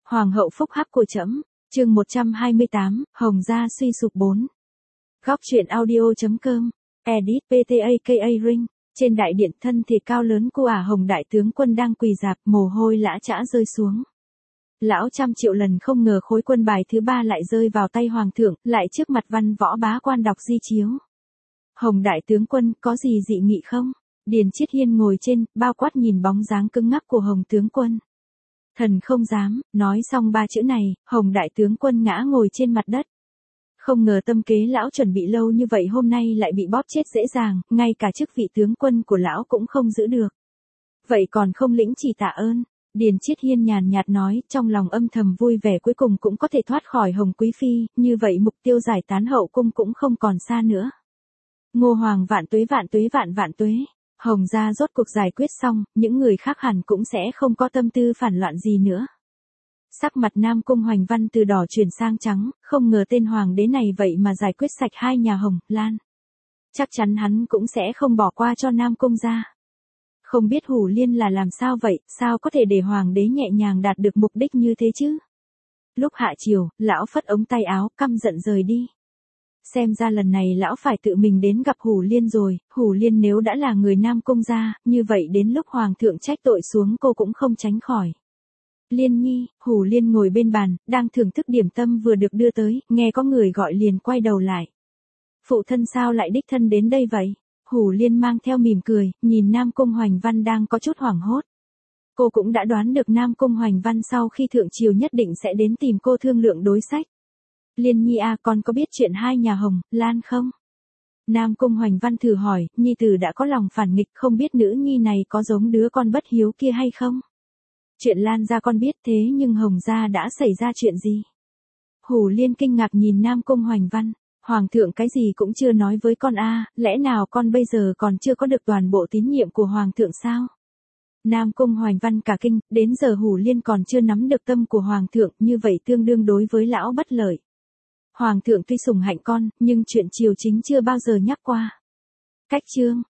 Hoàng hậu phúc hắc của trẫm. Chương 128, Hồng gia suy sụp 4. Góc truyện audio.com. Edit PTAKA Ring. Trên đại điện, thân thể cao lớn của Hồng đại tướng quân đang quỳ rạp, mồ hôi lã chã rơi xuống. Lão trăm triệu lần không ngờ khối quân bài thứ 3 lại rơi vào tay hoàng thượng, lại trước mặt văn võ bá quan đọc di chiếu. Hồng đại tướng quân, có gì dị nghị không? Điền Chiết Hiên ngồi trên, bao quát nhìn bóng dáng cứng ngắc của Hồng tướng quân. Thần không dám. Nói xong 3 chữ này, Hồng đại tướng quân ngã ngồi trên mặt đất. Không ngờ tâm kế lão chuẩn bị lâu như vậy hôm nay lại bị bóp chết dễ dàng, ngay cả chức vị tướng quân của lão cũng không giữ được. Vậy còn không lĩnh chỉ tạ ơn. Điền Chiết Hiên nhàn nhạt nói, trong lòng âm thầm vui vẻ cuối cùng cũng có thể thoát khỏi Hồng quý phi, như vậy mục tiêu giải tán hậu cung cũng không còn xa nữa. Ngô Hoàng vạn tuế vạn tuế vạn vạn tuế. Hồng gia rốt cuộc giải quyết xong, những người khác hẳn cũng sẽ không có tâm tư phản loạn gì nữa. Sắc mặt Nam Cung Hoành Văn từ đỏ chuyển sang trắng, không ngờ tên hoàng đế này vậy mà giải quyết sạch hai nhà Hồng, Lan. Chắc chắn hắn cũng sẽ không bỏ qua cho Nam Cung gia. Không biết Hủ Liên là làm sao vậy, sao có thể để hoàng đế nhẹ nhàng đạt được mục đích như thế chứ? Lúc hạ chiều, lão phất ống tay áo, căm giận rời đi. Xem ra lần này lão phải tự mình đến gặp Hủ Liên rồi, Hủ Liên nếu đã là người Nam Cung gia, như vậy đến lúc hoàng thượng trách tội xuống cô cũng không tránh khỏi. Liên nhi. Hủ Liên ngồi bên bàn, đang thưởng thức điểm tâm vừa được đưa tới, nghe có người gọi liền quay đầu lại. Phụ thân sao lại đích thân đến đây vậy? Hủ Liên mang theo mỉm cười, nhìn Nam Cung Hoành Văn đang có chút hoảng hốt. Cô cũng đã đoán được Nam Cung Hoành Văn sau khi thượng triều nhất định sẽ đến tìm cô thương lượng đối sách. Liên nhi à, con có biết chuyện hai nhà Hồng, Lan không? Nam Cung Hoành Văn thử hỏi, nhi tử đã có lòng phản nghịch, không biết nữ nhi này có giống đứa con bất hiếu kia hay không? Chuyện Lan gia con biết, thế nhưng Hồng gia đã xảy ra chuyện gì? Hủ Liên kinh ngạc nhìn Nam Cung Hoành Văn. Hoàng thượng cái gì cũng chưa nói với con a, lẽ nào con bây giờ còn chưa có được toàn bộ tín nhiệm của hoàng thượng sao? Nam Cung Hoành Văn cả kinh, đến giờ Hủ Liên còn chưa nắm được tâm của hoàng thượng, như vậy tương đương đối với lão bất lợi. Hoàng thượng tuy sủng hạnh con, nhưng chuyện triều chính chưa bao giờ nhắc qua. Cách chương.